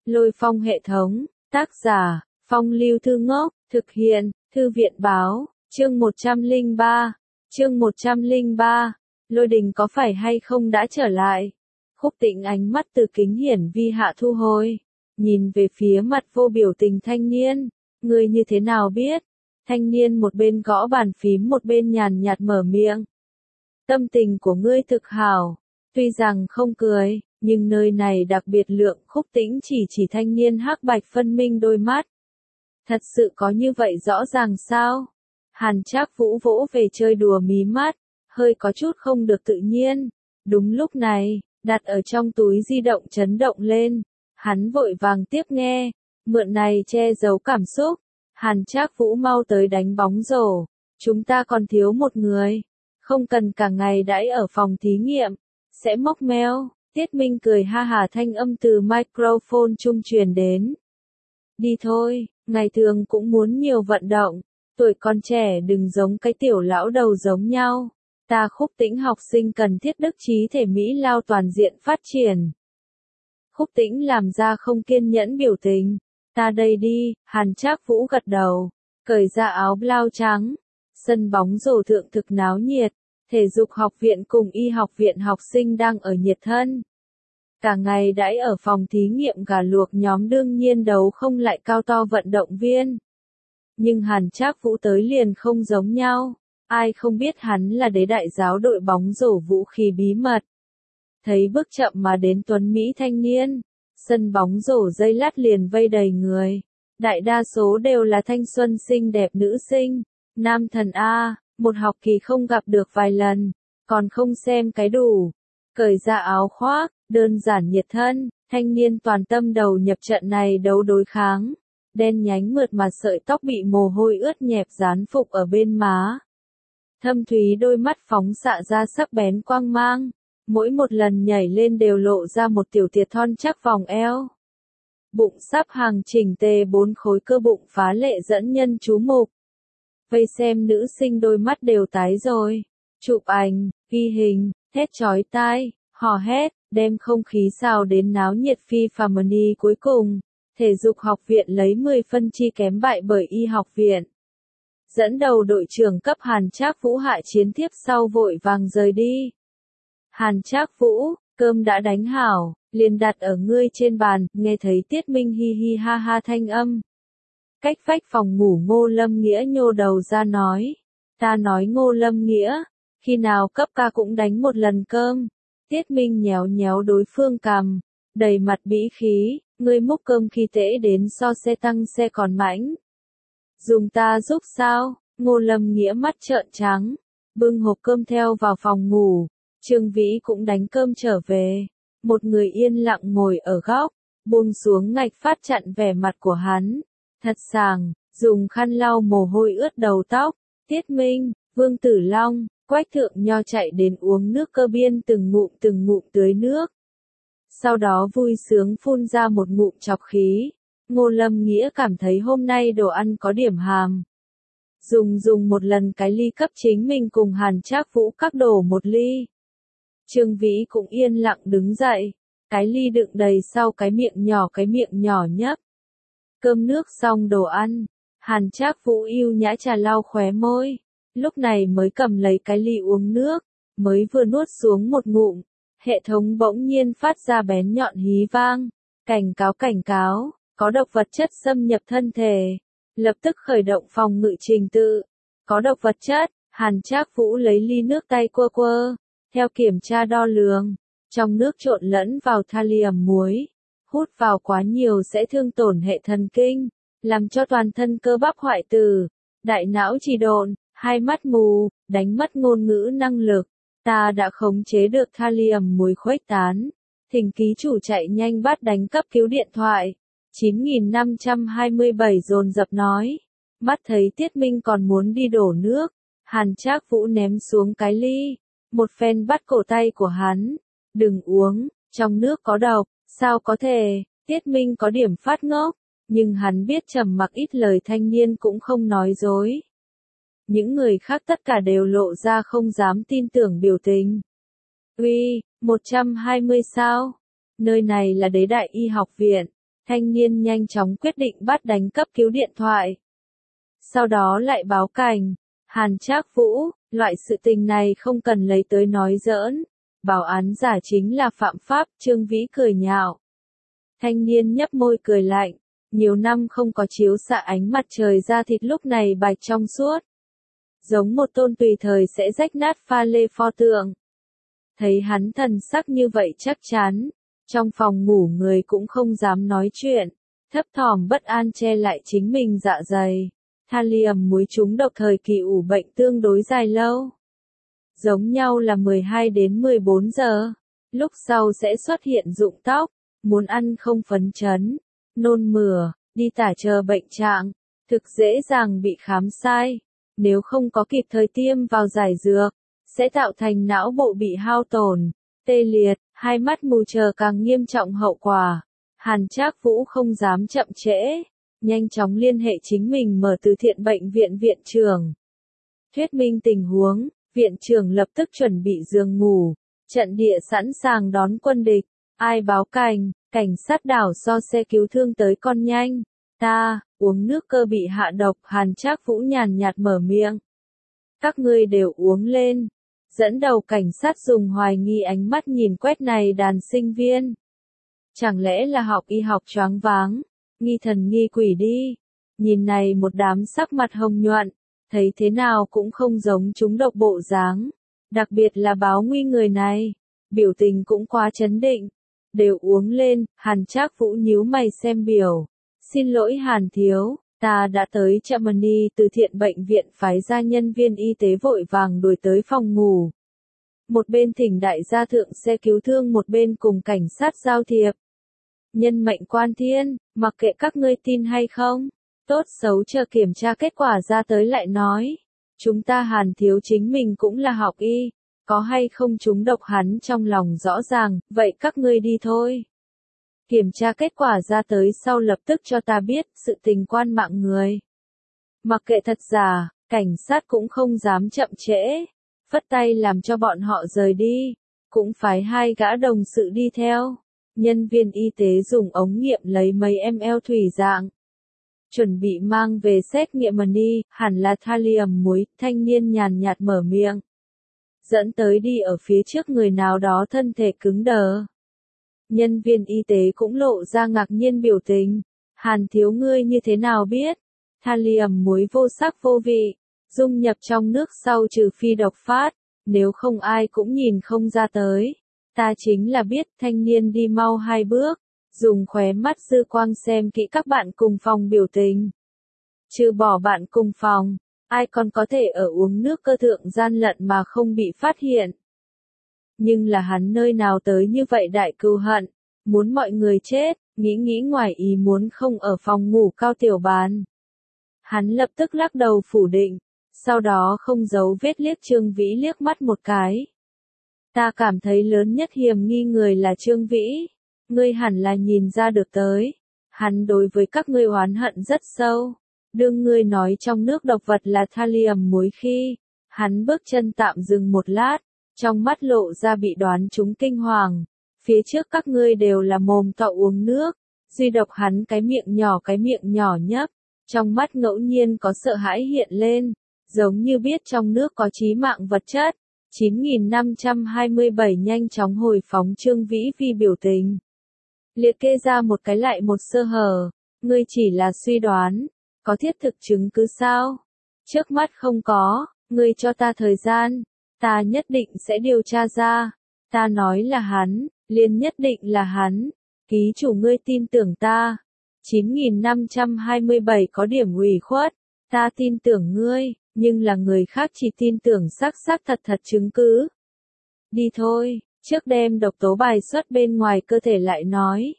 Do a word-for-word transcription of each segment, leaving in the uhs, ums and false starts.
Lôi Phong hệ thống, tác giả, Phong Lưu Thư Ngốc, thực hiện, Thư viện báo, chương một trăm lẻ ba, chương một trăm lẻ ba, Lôi Đình có phải hay không đã trở lại? Khúc Tĩnh ánh mắt từ kính hiển vi hạ thu hồi, nhìn về phía mặt vô biểu tình thanh niên, ngươi như thế nào biết? Thanh niên một bên gõ bàn phím một bên nhàn nhạt mở miệng. Tâm tình của ngươi thực hảo, tuy rằng không cười, nhưng nơi này đặc biệt lượng. Khúc Tĩnh chỉ chỉ thanh niên hắc bạch phân minh đôi mắt. Thật sự có như vậy rõ ràng sao? Hàn Trác Vũ vỗ về chơi đùa mí mắt, hơi có chút không được tự nhiên. Đúng lúc này, đặt ở trong túi di động chấn động lên, hắn vội vàng tiếp nghe, mượn này che giấu cảm xúc. Hàn Trác Vũ mau tới đánh bóng rổ, chúng ta còn thiếu một người, không cần cả ngày đãi ở phòng thí nghiệm, sẽ móc meo. Tiết Minh cười ha hà, thanh âm từ microphone trung truyền đến. Đi thôi, ngày thường cũng muốn nhiều vận động, tuổi còn trẻ đừng giống cái tiểu lão đầu giống nhau. Ta Khúc Tĩnh học sinh cần thiết đức trí thể mỹ lao toàn diện phát triển. Khúc Tĩnh làm ra không kiên nhẫn biểu tình. Ta đây đi, Hàn Trác Vũ gật đầu, cởi ra áo blau trắng. Sân bóng rổ thượng thực náo nhiệt, thể dục học viện cùng y học viện học sinh đang ở nhiệt thân. Cả ngày đãi ở phòng thí nghiệm gà luộc nhóm đương nhiên đấu không lại cao to vận động viên. Nhưng Hàn Trác Vũ tới liền không giống nhau, ai không biết hắn là đế đại giáo đội bóng rổ vũ khí bí mật. Thấy bước chậm mà đến tuấn Mỹ thanh niên, sân bóng rổ dây lát liền vây đầy người. Đại đa số đều là thanh xuân xinh đẹp nữ sinh, nam thần A, một học kỳ không gặp được vài lần, còn không xem cái đủ. Cởi ra áo khoác, đơn giản nhiệt thân, thanh niên toàn tâm đầu nhập trận này đấu đối kháng. Đen nhánh mượt mà sợi tóc bị mồ hôi ướt nhẹp dán phục ở bên má. Thâm thúy đôi mắt phóng xạ ra sắc bén quang mang, mỗi một lần nhảy lên đều lộ ra một tiểu tiệt thon chắc vòng eo. Bụng sắp hàng chỉnh tề, bốn khối cơ bụng phá lệ dẫn nhân chú mục. Vây xem nữ sinh đôi mắt đều tái rồi. Chụp ảnh, ghi hình, thét chói tai, hò hét, đem không khí xào đến náo nhiệt phi phàm. Cuối cùng, thể dục học viện lấy mười phân chi kém bại bởi y học viện. Dẫn đầu đội trưởng cấp Hàn Trác Vũ hạ chiến tiếp sau vội vàng rời đi. Hàn Trác Vũ, cơm đã đánh hảo, liền đặt ở ngươi trên bàn. Nghe thấy Tiết Minh hi hi ha ha thanh âm. Cách vách phòng ngủ Ngô Lâm Nghĩa nhô đầu ra nói. Ta nói Ngô Lâm Nghĩa, khi nào cấp ca cũng đánh một lần cơm. Tiết Minh nhéo nhéo đối phương cằm, đầy mặt bĩ khí, ngươi múc cơm khi tễ đến so xe tăng xe còn mãnh. Dùng ta giúp sao? Ngô Lâm Nghĩa mắt trợn trắng, bưng hộp cơm theo vào phòng ngủ. Trương Vĩ cũng đánh cơm trở về, một người yên lặng ngồi ở góc, buông xuống ngạch phát chặn vẻ mặt của hắn. Thật sàng, dùng khăn lau mồ hôi ướt đầu tóc. Tiết Minh, Vương Tử Long, Quách Thượng Nho chạy đến uống nước cơ biên từng ngụm từng ngụm tưới nước. Sau đó vui sướng phun ra một ngụm chọc khí. Ngô Lâm Nghĩa cảm thấy hôm nay đồ ăn có điểm hàm. Dùng dùng một lần cái ly cấp chính mình cùng Hàn Trác Vũ các đổ một ly. Trương Vĩ cũng yên lặng đứng dậy, cái ly đựng đầy sau cái miệng nhỏ cái miệng nhỏ nhấp. Cơm nước xong đồ ăn, Hàn Trác Vũ yêu nhã trà lau khóe môi, lúc này mới cầm lấy cái ly uống nước, mới vừa nuốt xuống một ngụm, hệ thống bỗng nhiên phát ra bén nhọn hí vang, cảnh cáo cảnh cáo, có độc vật chất xâm nhập thân thể, lập tức khởi động phòng ngự trình tự, có độc vật chất. Hàn Trác Vũ lấy ly nước tay quơ quơ, theo kiểm tra đo lường, trong nước trộn lẫn vào thallium muối. Hút vào quá nhiều sẽ thương tổn hệ thần kinh, làm cho toàn thân cơ bắp hoại tử, đại não trì độn, hai mắt mù, đánh mất ngôn ngữ năng lực. Ta đã khống chế được thallium muối khuếch tán. Thỉnh ký chủ chạy nhanh bắt đánh cấp cứu điện thoại. chín nghìn năm trăm hai mươi bảy dồn dập nói. Mắt thấy Tiết Minh còn muốn đi đổ nước, Hàn Trác Vũ ném xuống cái ly, một phen bắt cổ tay của hắn. Đừng uống, trong nước có độc. Sao có thể? Tiết Minh có điểm phát ngốc, nhưng hắn biết trầm mặc ít lời thanh niên cũng không nói dối. Những người khác tất cả đều lộ ra không dám tin tưởng biểu tình. Uy, một trăm hai mươi sao? Nơi này là đế đại y học viện, Thanh niên nhanh chóng quyết định bắt đánh cấp cứu điện thoại. Sau đó lại báo cảnh. Hàn Trác Vũ, loại sự tình này không cần lấy tới nói giỡn. Báo án giả chính là phạm pháp, Trương Vĩ cười nhạo. Thanh niên nhấp môi cười lạnh. Nhiều năm không có chiếu xạ ánh mặt trời da thịt lúc này bạch trong suốt. Giống một tôn tùy thời sẽ rách nát pha lê pho tượng. Thấy hắn thần sắc như vậy chắc chắn. Trong phòng ngủ người cũng không dám nói chuyện. Thấp thỏm bất an che lại chính mình dạ dày. Thallium muối trúng độc thời kỳ ủ bệnh tương đối dài lâu. Giống nhau là mười hai đến mười bốn giờ. Lúc sau sẽ xuất hiện rụng tóc. Muốn ăn không phấn chấn. Nôn mửa, đi tả chờ bệnh trạng. Thực dễ dàng bị khám sai. Nếu không có kịp thời tiêm vào giải dược. Sẽ tạo thành não bộ bị hao tổn. Tê liệt, hai mắt mù chờ càng nghiêm trọng hậu quả. Hàn Trác Vũ không dám chậm trễ. Nhanh chóng liên hệ chính mình mở từ thiện bệnh viện viện trưởng. Thuyết minh tình huống, viện trưởng lập tức chuẩn bị giường ngủ. Trận địa sẵn sàng đón quân địch. Ai báo cảnh, cảnh sát đảo do xe cứu thương tới con nhanh. Ta, uống nước cơ bị hạ độc. Hàn Trác Vũ nhàn nhạt mở miệng. Các ngươi đều uống lên. Dẫn đầu cảnh sát dùng hoài nghi ánh mắt nhìn quét này đàn sinh viên. Chẳng lẽ là học y học choáng váng, nghi thần nghi quỷ đi. Nhìn này một đám sắc mặt hồng nhuận, thấy thế nào cũng không giống chúng độc bộ dáng. Đặc biệt là báo nguy người này, biểu tình cũng quá chấn định. Đều uống lên, Hàn Trác Vũ nhíu mày xem biểu. Xin lỗi Hàn thiếu, ta đã tới Germany từ thiện bệnh viện phái ra nhân viên y tế vội vàng đuổi tới phòng ngủ. Một bên thỉnh đại gia thượng xe cứu thương, một bên cùng cảnh sát giao thiệp. Nhân mệnh quan thiên, mặc kệ các ngươi tin hay không, tốt xấu chờ kiểm tra kết quả ra tới lại nói. Chúng ta Hàn thiếu chính mình cũng là học y, có hay không chúng độc hắn trong lòng rõ ràng, vậy các ngươi đi thôi. Kiểm tra kết quả ra tới sau lập tức cho ta biết sự tình quan mạng người. Mặc kệ thật giả, cảnh sát cũng không dám chậm trễ, phất tay làm cho bọn họ rời đi, cũng phái hai gã đồng sự đi theo. Nhân viên y tế dùng ống nghiệm lấy mấy ml thủy dạng. Chuẩn bị mang về xét nghiệm mani, hẳn là thallium muối, thanh niên nhàn nhạt mở miệng. Dẫn tới đi ở phía trước người nào đó thân thể cứng đờ. Nhân viên y tế cũng lộ ra ngạc nhiên biểu tình. Hàn thiếu ngươi như thế nào biết? Thallium muối vô sắc vô vị, dung nhập trong nước sau trừ phi độc phát, nếu không ai cũng nhìn không ra tới. Ta chính là biết, thanh niên đi mau hai bước, dùng khóe mắt dư quang xem kỹ các bạn cùng phòng biểu tình. Trừ bỏ bạn cùng phòng, ai còn có thể ở uống nước cơ thượng gian lận mà không bị phát hiện. Nhưng là hắn nơi nào tới như vậy đại cừu hận, muốn mọi người chết, nghĩ nghĩ ngoài ý muốn không ở phòng ngủ Cao Tiểu Bàn. Hắn lập tức lắc đầu phủ định, sau đó không giấu vết liếc Trương Vĩ liếc mắt một cái. Ta cảm thấy lớn nhất hiểm nghi người là Trương Vĩ, ngươi hẳn là nhìn ra được tới. Hắn đối với các ngươi oán hận rất sâu. Đương ngươi nói trong nước độc vật là thallium muối khi, hắn bước chân tạm dừng một lát, trong mắt lộ ra bị đoán trúng kinh hoàng. Phía trước các ngươi đều là mồm to uống nước, duy độc hắn cái miệng nhỏ cái miệng nhỏ nhấp, trong mắt ngẫu nhiên có sợ hãi hiện lên, giống như biết trong nước có chí mạng vật chất. chín nghìn năm trăm hai mươi bảy nhanh chóng hồi phóng Trương Vĩ vì biểu tình. Liệt kê ra một cái lại một sơ hở, ngươi chỉ là suy đoán, có thiết thực chứng cứ sao? Trước mắt không có, ngươi cho ta thời gian, ta nhất định sẽ điều tra ra. Ta nói là hắn, liền nhất định là hắn, ký chủ ngươi tin tưởng ta. chín nghìn năm trăm hai mươi bảy có điểm ủy khuất, ta tin tưởng ngươi, nhưng là người khác chỉ tin tưởng xác xác thật thật chứng cứ. Đi thôi, trước đem độc tố bài xuất bên ngoài cơ thể lại nói.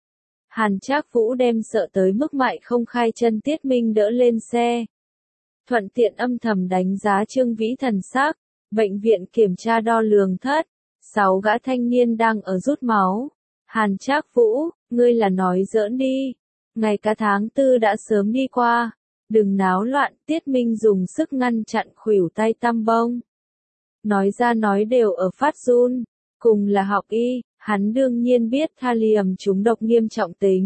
Hàn Trác Vũ đem sợ tới mức mại không khai chân Tiết Minh đỡ lên xe. Thuận tiện âm thầm đánh giá Trương Vĩ thần sắc, bệnh viện kiểm tra đo lường thất, sáu gã thanh niên đang ở rút máu. Hàn Trác Vũ, ngươi là nói giỡn đi, ngày cả tháng tư đã sớm đi qua, đừng náo loạn. Tiết Minh dùng sức ngăn chặn khuỷu tay tăm bông. Nói ra nói đều ở phát run, cùng là học y, hắn đương nhiên biết thallium trúng độc nghiêm trọng tính,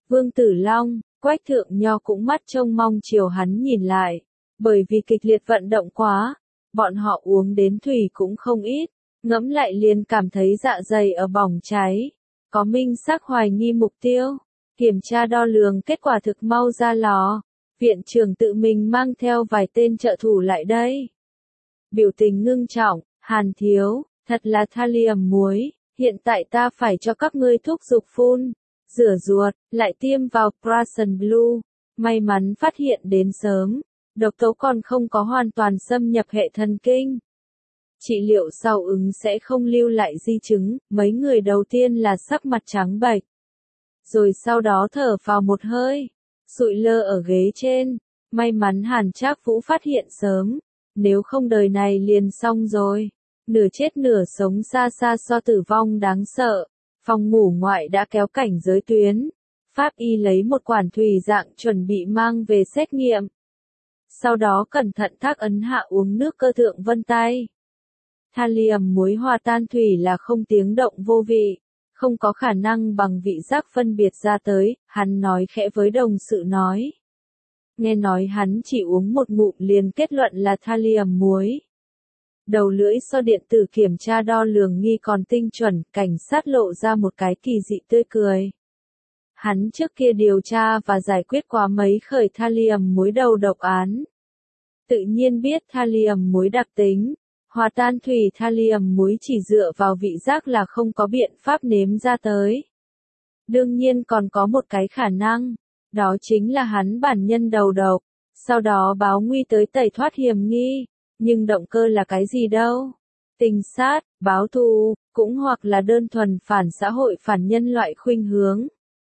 Vương Tử Long, Quách Thượng Nho cũng mắt trông mong chiều hắn nhìn lại, bởi vì kịch liệt vận động quá, bọn họ uống đến thủy cũng không ít, ngẫm lại liền cảm thấy dạ dày ở bỏng cháy, có minh xác hoài nghi mục tiêu, kiểm tra đo lường kết quả thực mau ra lò, viện trưởng tự mình mang theo vài tên trợ thủ lại đây. Biểu tình ngưng trọng, Hàn thiếu, thật là thallium muối, hiện tại ta phải cho các ngươi thuốc dục phun, rửa ruột, lại tiêm vào Prasen Blue, may mắn phát hiện đến sớm, độc tố còn không có hoàn toàn xâm nhập hệ thần kinh. Trị liệu sau ứng sẽ không lưu lại di chứng, mấy người đầu tiên là sắc mặt trắng bệch, rồi sau đó thở vào một hơi, sụi lơ ở ghế trên, may mắn Hàn Trác Vũ phát hiện sớm, nếu không đời này liền xong rồi, nửa chết nửa sống xa xa so tử vong đáng sợ. Phòng ngủ ngoại đã kéo cảnh giới tuyến, pháp y lấy một quản thủy dạng chuẩn bị mang về xét nghiệm. Sau đó cẩn thận thác ấn hạ uống nước cơ thượng vân tay. Thallium muối hòa tan thủy là không tiếng động vô vị, không có khả năng bằng vị giác phân biệt ra tới, hắn nói khẽ với đồng sự nói. Nghe nói hắn chỉ uống một ngụm liền kết luận là thallium muối. Đầu lưỡi so điện tử kiểm tra đo lường nghi còn tinh chuẩn, cảnh sát lộ ra một cái kỳ dị tươi cười. Hắn trước kia điều tra và giải quyết qua mấy khởi thallium muối đầu độc án. Tự nhiên biết thallium muối đặc tính, hòa tan thủy thallium muối chỉ dựa vào vị giác là không có biện pháp nếm ra tới. Đương nhiên còn có một cái khả năng, đó chính là hắn bản nhân đầu độc, sau đó báo nguy tới tẩy thoát hiểm nghi. Nhưng động cơ là cái gì đâu? Tình sát, báo thù, cũng hoặc là đơn thuần phản xã hội phản nhân loại khuynh hướng.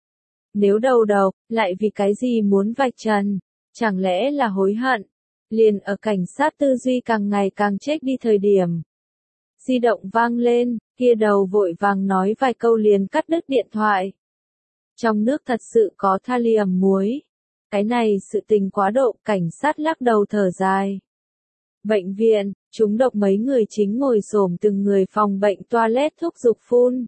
Nếu đầu độc, lại vì cái gì muốn vạch trần? Chẳng lẽ là hối hận? Liền ở cảnh sát tư duy càng ngày càng chết đi thời điểm. Di động vang lên, kia đầu vội vàng nói vài câu liền cắt đứt điện thoại. Trong nước thật sự có thallium muối. Cái này sự tình quá độ, cảnh sát lắc đầu thở dài. Bệnh viện, chúng độc mấy người chính ngồi xổm từng người phòng bệnh toilet thuốc dục phun.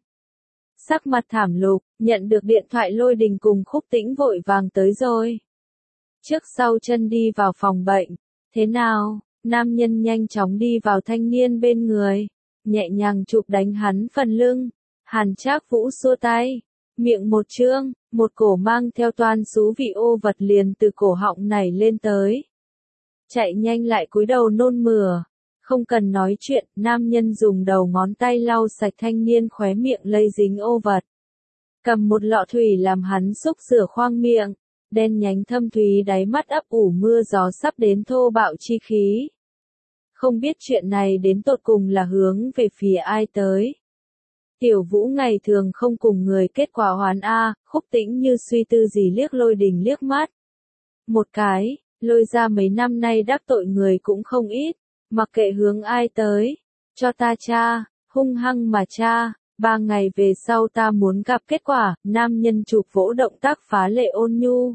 Sắc mặt thảm lục, nhận được điện thoại Lôi Đình cùng Khúc Tĩnh vội vàng tới rồi. Trước sau chân đi vào phòng bệnh. Thế nào? Nam nhân nhanh chóng đi vào thanh niên bên người, nhẹ nhàng chụp đánh hắn phần lưng. Hàn Trác Vũ xua tay, miệng một trương, một cổ mang theo toan xú vị ô vật liền từ cổ họng nảy lên tới. Chạy nhanh lại cúi đầu nôn mửa. Không cần nói chuyện, nam nhân dùng đầu ngón tay lau sạch thanh niên khóe miệng lây dính ô vật. Cầm một lọ thủy làm hắn xúc rửa khoang miệng, đen nhánh thâm thúy đáy mắt ấp ủ mưa gió sắp đến thô bạo chi khí. Không biết chuyện này đến tột cùng là hướng về phía ai tới. Tiểu Vũ ngày thường không cùng người kết quả hoán A, Khúc Tĩnh như suy tư gì liếc Lôi Đình liếc mắt. Một cái. Lôi ra mấy năm nay đắc tội người cũng không ít, mặc kệ hướng ai tới, cho ta tra, hung hăng mà tra, ba ngày về sau ta muốn gặp kết quả, nam nhân chụp vỗ động tác phá lệ ôn nhu.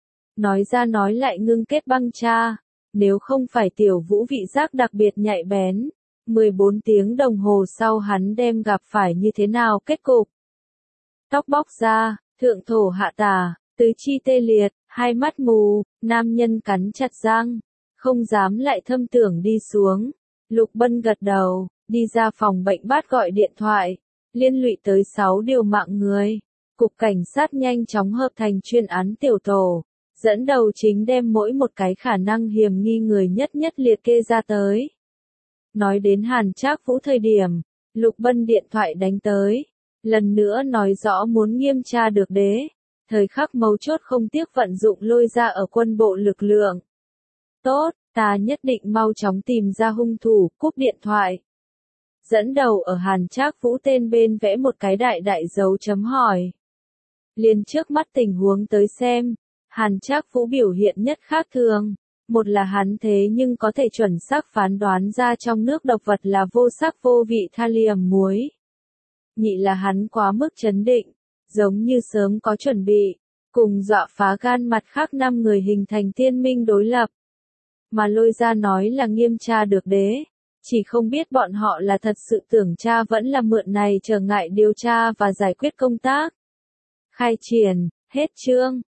Nói ra nói lại ngưng kết băng tra, nếu không phải Tiểu Vũ vị giác đặc biệt nhạy bén, mười bốn tiếng đồng hồ sau hắn đem gặp phải như thế nào kết cục. Tóc bóc ra, thượng thổ hạ tả, tứ chi tê liệt. Hai mắt mù, nam nhân cắn chặt răng, không dám lại thâm tưởng đi xuống. Lục Bân gật đầu, đi ra phòng bệnh bắt gọi điện thoại, liên lụy tới sáu điều mạng người. Cục cảnh sát nhanh chóng hợp thành chuyên án tiểu tổ, dẫn đầu chính đem mỗi một cái khả năng hiểm nghi người nhất nhất liệt kê ra tới. Nói đến Hàn Trác Vũ thời điểm, Lục Bân điện thoại đánh tới, lần nữa nói rõ muốn nghiêm tra được đế. Thời khắc mấu chốt không tiếc vận dụng Lôi ra ở quân bộ lực lượng. Tốt, ta nhất định mau chóng tìm ra hung thủ, cúp điện thoại. Dẫn đầu ở Hàn Trác Vũ tên bên vẽ một cái đại đại dấu chấm hỏi. Liền trước mắt tình huống tới xem, Hàn Trác Vũ biểu hiện nhất khác thường. Một là hắn thế nhưng có thể chuẩn xác phán đoán ra trong nước độc vật là vô sắc vô vị thallium muối. Nhị là hắn quá mức chấn định. Giống như sớm có chuẩn bị, cùng dọa phá gan mặt khác năm người hình thành tiên minh đối lập. Mà Lôi ra nói là nghiêm tra được đế, chỉ không biết bọn họ là thật sự tưởng tra vẫn là mượn này trở ngại điều tra và giải quyết công tác. Khai triển, Hết chương.